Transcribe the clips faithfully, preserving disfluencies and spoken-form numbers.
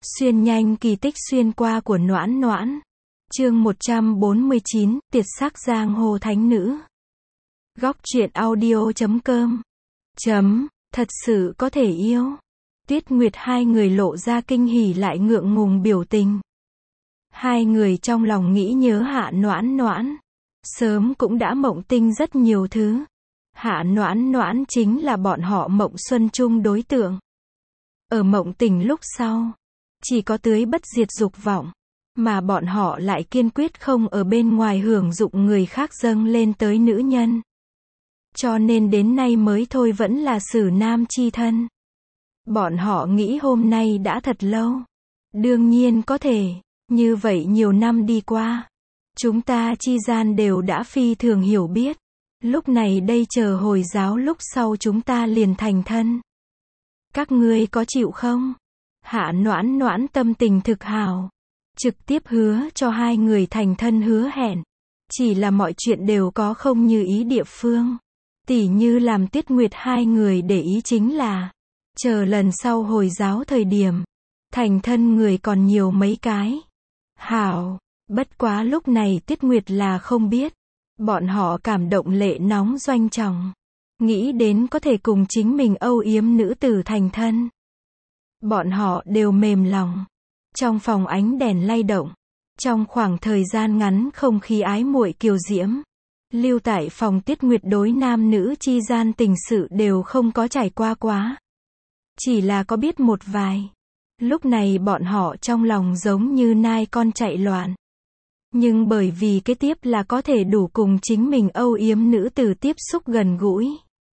Xuyên nhanh kỳ tích xuyên qua của Noãn Noãn. Chương một trăm bốn mươi chín, Tuyệt sắc giang hồ thánh nữ. Góc truyện audio chấm com. Chấm, thật sự có thể yêu. Tuyết Nguyệt hai người lộ ra kinh hỉ lại ngượng ngùng biểu tình. Hai người trong lòng nghĩ nhớ Hạ Noãn Noãn. Sớm cũng đã mộng tinh rất nhiều thứ. Hạ Noãn Noãn chính là bọn họ mộng xuân chung đối tượng. Ở mộng tình lúc sau, chỉ có tưới bất diệt dục vọng, mà bọn họ lại kiên quyết không ở bên ngoài hưởng dụng người khác dâng lên tới nữ nhân. Cho nên đến nay mới thôi vẫn là xử nam chi thân. Bọn họ nghĩ hôm nay đã thật lâu. Đương nhiên có thể, như vậy nhiều năm đi qua, chúng ta chi gian đều đã phi thường hiểu biết. Lúc này đây chờ hồi giáo lúc sau chúng ta liền thành thân. Các ngươi có chịu không? Hạ Noãn Noãn tâm tình thực hào, trực tiếp hứa cho hai người thành thân hứa hẹn. Chỉ là mọi chuyện đều có không như ý địa phương. Tỉ như làm Tuyết Nguyệt hai người để ý chính là, chờ lần sau hồi giáo thời điểm, thành thân người còn nhiều mấy cái. Hảo, bất quá lúc này Tuyết Nguyệt là không biết. Bọn họ cảm động lệ nóng doanh trọng. Nghĩ đến có thể cùng chính mình âu yếm nữ tử thành thân. Bọn họ đều mềm lòng. Trong phòng ánh đèn lay động. Trong khoảng thời gian ngắn không khí ái muội kiều diễm. Lưu tại phòng Tuyết Nguyệt đối nam nữ chi gian tình sự đều không có trải qua quá. Chỉ là có biết một vài. Lúc này bọn họ trong lòng giống như nai con chạy loạn. Nhưng bởi vì kế tiếp là có thể đủ cùng chính mình âu yếm nữ tử tiếp xúc gần gũi.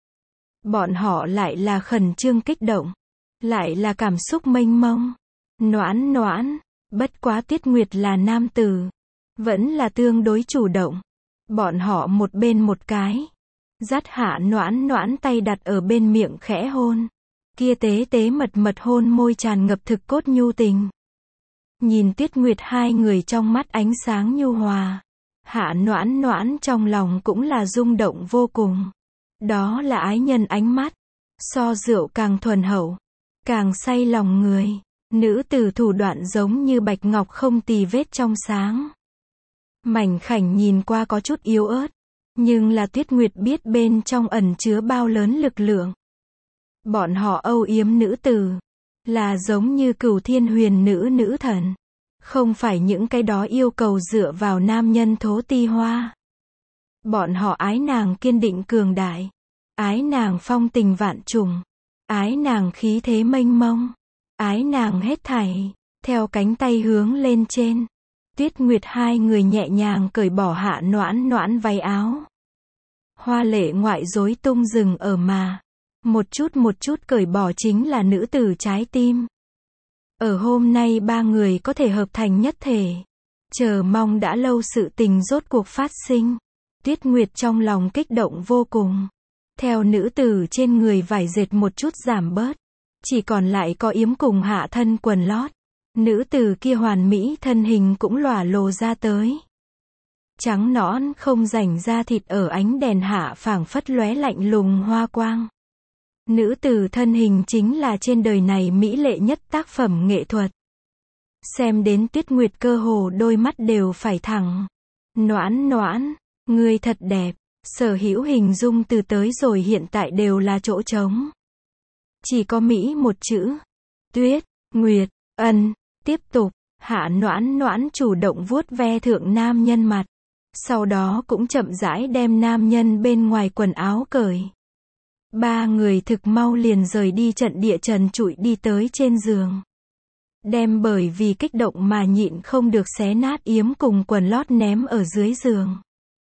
Bọn họ lại là khẩn trương kích động. Lại là cảm xúc mênh mông. Noãn Noãn, bất quá Tuyết Nguyệt là nam tử. Vẫn là tương đối chủ động. Bọn họ một bên một cái. Dắt Hạ Noãn Noãn tay đặt ở bên miệng khẽ hôn. Kia tế tế mật mật hôn môi tràn ngập thực cốt nhu tình. Nhìn Tuyết Nguyệt hai người trong mắt ánh sáng nhu hòa. Hạ Noãn Noãn trong lòng cũng là rung động vô cùng. Đó là ái nhân ánh mắt. So rượu càng thuần hậu. Càng say lòng người. Nữ tử thủ đoạn giống như bạch ngọc không tì vết trong sáng. Mảnh khảnh nhìn qua có chút yếu ớt. Nhưng là Tuyết Nguyệt biết bên trong ẩn chứa bao lớn lực lượng. Bọn họ âu yếm nữ tử. Là giống như cửu thiên huyền nữ nữ thần. Không phải những cái đó yêu cầu dựa vào nam nhân thố ti hoa. Bọn họ ái nàng kiên định cường đại. Ái nàng phong tình vạn trùng. Ái nàng khí thế mênh mông. Ái nàng hết thảy. Theo cánh tay hướng lên trên. Tuyết Nguyệt hai người nhẹ nhàng cởi bỏ Hạ Noãn Noãn váy áo. Hoa lệ ngoại rối tung rừng ở mà. Một chút một chút cởi bỏ chính là nữ tử trái tim. Ở hôm nay ba người có thể hợp thành nhất thể. Chờ mong đã lâu sự tình rốt cuộc phát sinh. Tuyết Nguyệt trong lòng kích động vô cùng. Theo nữ tử trên người vải dệt một chút giảm bớt. Chỉ còn lại có yếm cùng hạ thân quần lót. Nữ tử kia hoàn mỹ thân hình cũng lòa lồ ra tới. Trắng nõn không rảnh da thịt ở ánh đèn hạ phảng phất lóe lạnh lùng hoa quang. Nữ tử thân hình chính là trên đời này mỹ lệ nhất tác phẩm nghệ thuật. Xem đến Tuyết Nguyệt cơ hồ đôi mắt đều phải thẳng. Noãn Noãn, ngươi thật đẹp. Sở hữu hình dung từ tới rồi hiện tại đều là chỗ trống. Chỉ có mỹ một chữ. Tuyết, Nguyệt, ân. Tiếp tục, Hạ Noãn Noãn chủ động vuốt ve thượng nam nhân mặt. Sau đó cũng chậm rãi đem nam nhân bên ngoài quần áo cởi. Ba người thực mau liền rời đi trận địa trần trụi đi tới trên giường. Đem bởi vì kích động mà nhịn không được xé nát yếm cùng quần lót ném ở dưới giường.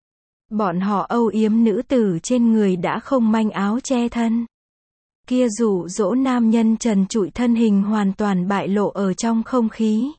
Bọn họ âu yếm nữ tử trên người đã không manh áo che thân. Kia dụ dỗ nam nhân trần trụi thân hình hoàn toàn bại lộ ở trong không khí.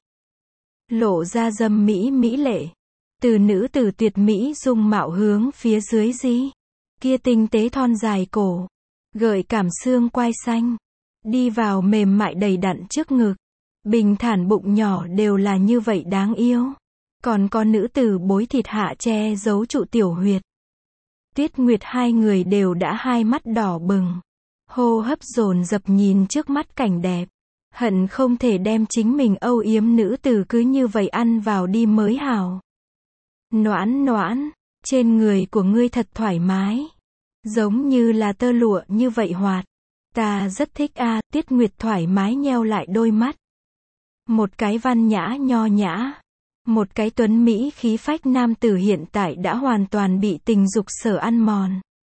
Lộ ra dâm mỹ mỹ lệ. Từ nữ tử tuyệt mỹ dung mạo hướng phía dưới dí. Kia tinh tế thon dài cổ. Gợi cảm xương quai xanh. Đi vào mềm mại đầy đặn trước ngực. Bình thản bụng nhỏ đều là như vậy đáng yêu. Còn có nữ tử bối thịt hạ che giấu trụ tiểu huyệt. Tuyết Nguyệt hai người đều đã hai mắt đỏ bừng. Hô hấp dồn dập nhìn trước mắt cảnh đẹp. Hận không thể đem chính mình âu yếm nữ tử cứ như vậy ăn vào đi mới hảo. Noãn noãn, trên người của ngươi thật thoải mái. Giống như là tơ lụa như vậy hoạt. Ta rất thích a, à, Tiết Nguyệt thoải mái nheo lại đôi mắt. Một cái văn nhã nho nhã. Một cái tuấn Mỹ khí phách nam tử hiện tại đã hoàn toàn bị tình dục sở ăn mòn.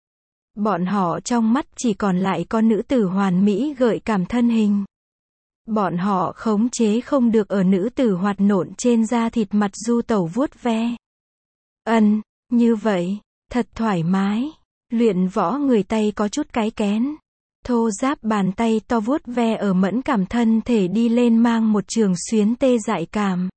Bọn họ trong mắt chỉ còn lại có nữ tử hoàn mỹ gợi cảm thân hình. Bọn họ khống chế không được ở nữ tử hoạt nộn trên da thịt mặt du tẩu vuốt ve. Ân, như vậy, thật thoải mái. Luyện võ người tay có chút cái kén. Thô ráp bàn tay to vuốt ve ở mẫn cảm thân thể đi lên mang một trường xuyến tê dại cảm.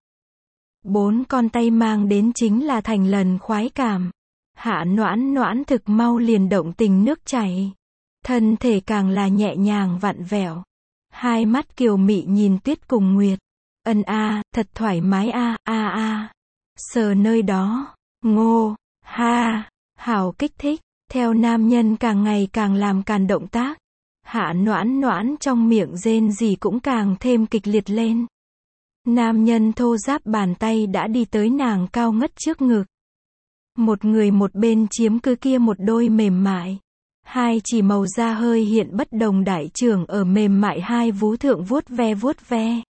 Bốn con tay mang đến chính là thành lần khoái cảm. Hạ noãn noãn thực mau liền động tình nước chảy. Thân thể càng là nhẹ nhàng vặn vẹo. Hai mắt kiều mị nhìn Tuyết cùng Nguyệt. Ân a, thật thoải mái a, a a. Sờ nơi đó. Ngô, ha, hảo kích thích. Theo nam nhân càng ngày càng làm càng động tác. Hạ noãn noãn trong miệng rên gì cũng càng thêm kịch liệt lên. Nam nhân thô ráp bàn tay đã đi tới nàng cao ngất trước ngực. Một người một bên chiếm cứ kia một đôi mềm mại. Hai chỉ màu da hơi hiện bất đồng đại trưởng ở mềm mại hai vú thượng vuốt ve vuốt ve.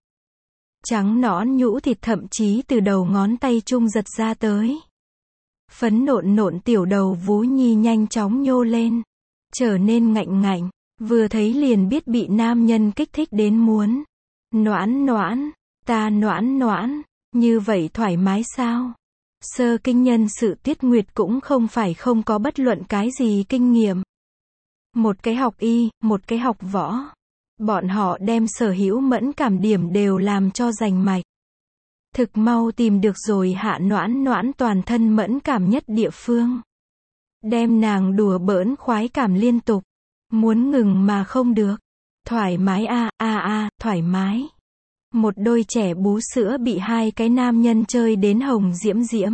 Trắng nõn nhũ thịt thậm chí từ đầu ngón tay trung giật ra tới. Phấn nộn nộn tiểu đầu vú nhi nhanh chóng nhô lên. Trở nên ngạnh ngạnh. Vừa thấy liền biết bị nam nhân kích thích đến muốn. Noãn noãn, ta noãn noãn, như vậy thoải mái sao? Sơ kinh nhân sự Tiết Nguyệt cũng không phải không có bất luận cái gì kinh nghiệm. Một cái học y, một cái học võ. Bọn họ đem sở hữu mẫn cảm điểm đều làm cho rành mạch. Thực mau tìm được rồi hạ noãn noãn toàn thân mẫn cảm nhất địa phương. Đem nàng đùa bỡn khoái cảm liên tục. Muốn ngừng mà không được. Thoải mái a, a a, thoải mái. Một đôi trẻ bú sữa bị hai cái nam nhân chơi đến hồng diễm diễm.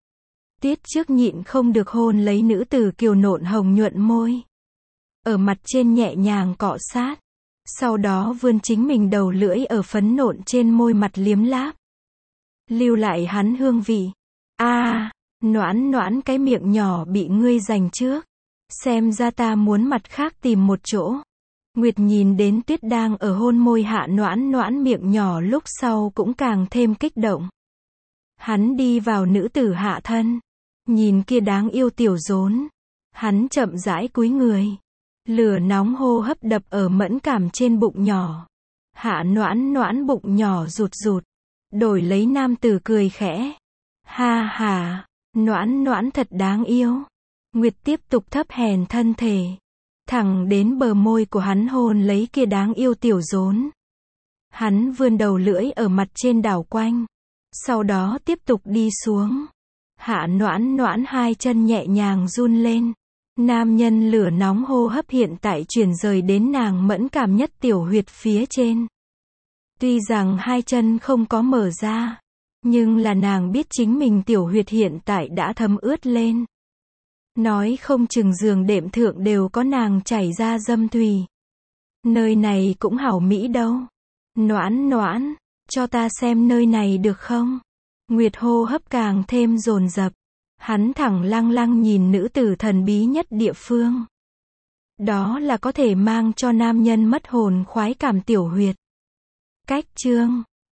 Tiết trước nhịn không được hôn lấy nữ tử kiều nộn hồng nhuận môi. Ở mặt trên nhẹ nhàng cọ sát. Sau đó vươn chính mình đầu lưỡi ở phấn nộn trên môi mặt liếm láp. Lưu lại hắn hương vị. A, à, noãn noãn cái miệng nhỏ bị ngươi giành trước. Xem ra ta muốn mặt khác tìm một chỗ. Nguyệt nhìn đến Tuyết đang ở hôn môi hạ noãn noãn miệng nhỏ lúc sau cũng càng thêm kích động. Hắn đi vào nữ tử hạ thân. Nhìn kia đáng yêu tiểu rốn. Hắn chậm rãi cúi người. Lửa nóng hô hấp đập ở mẫn cảm trên bụng nhỏ. Hạ noãn noãn bụng nhỏ rụt rụt. Đổi lấy nam tử cười khẽ. Ha ha, noãn noãn thật đáng yêu. Nguyệt tiếp tục thấp hèn thân thể. Thẳng đến bờ môi của hắn hôn lấy kia đáng yêu tiểu rốn. Hắn vươn đầu lưỡi ở mặt trên đảo quanh. Sau đó tiếp tục đi xuống. Hạ noãn noãn hai chân nhẹ nhàng run lên. Nam nhân lửa nóng hô hấp hiện tại chuyển rời đến nàng mẫn cảm nhất tiểu huyệt phía trên. Tuy rằng hai chân không có mở ra. Nhưng là nàng biết chính mình tiểu huyệt hiện tại đã thấm ướt lên. Nói không chừng giường đệm thượng đều có nàng chảy ra dâm thủy. Nơi này cũng hảo mỹ đâu. Noãn noãn, cho ta xem nơi này được không? Nguyệt hô hấp càng thêm dồn dập. Hắn thẳng lăng lăng nhìn nữ tử thần bí nhất địa phương. Đó là có thể mang cho nam nhân mất hồn khoái cảm tiểu huyệt. Cách chương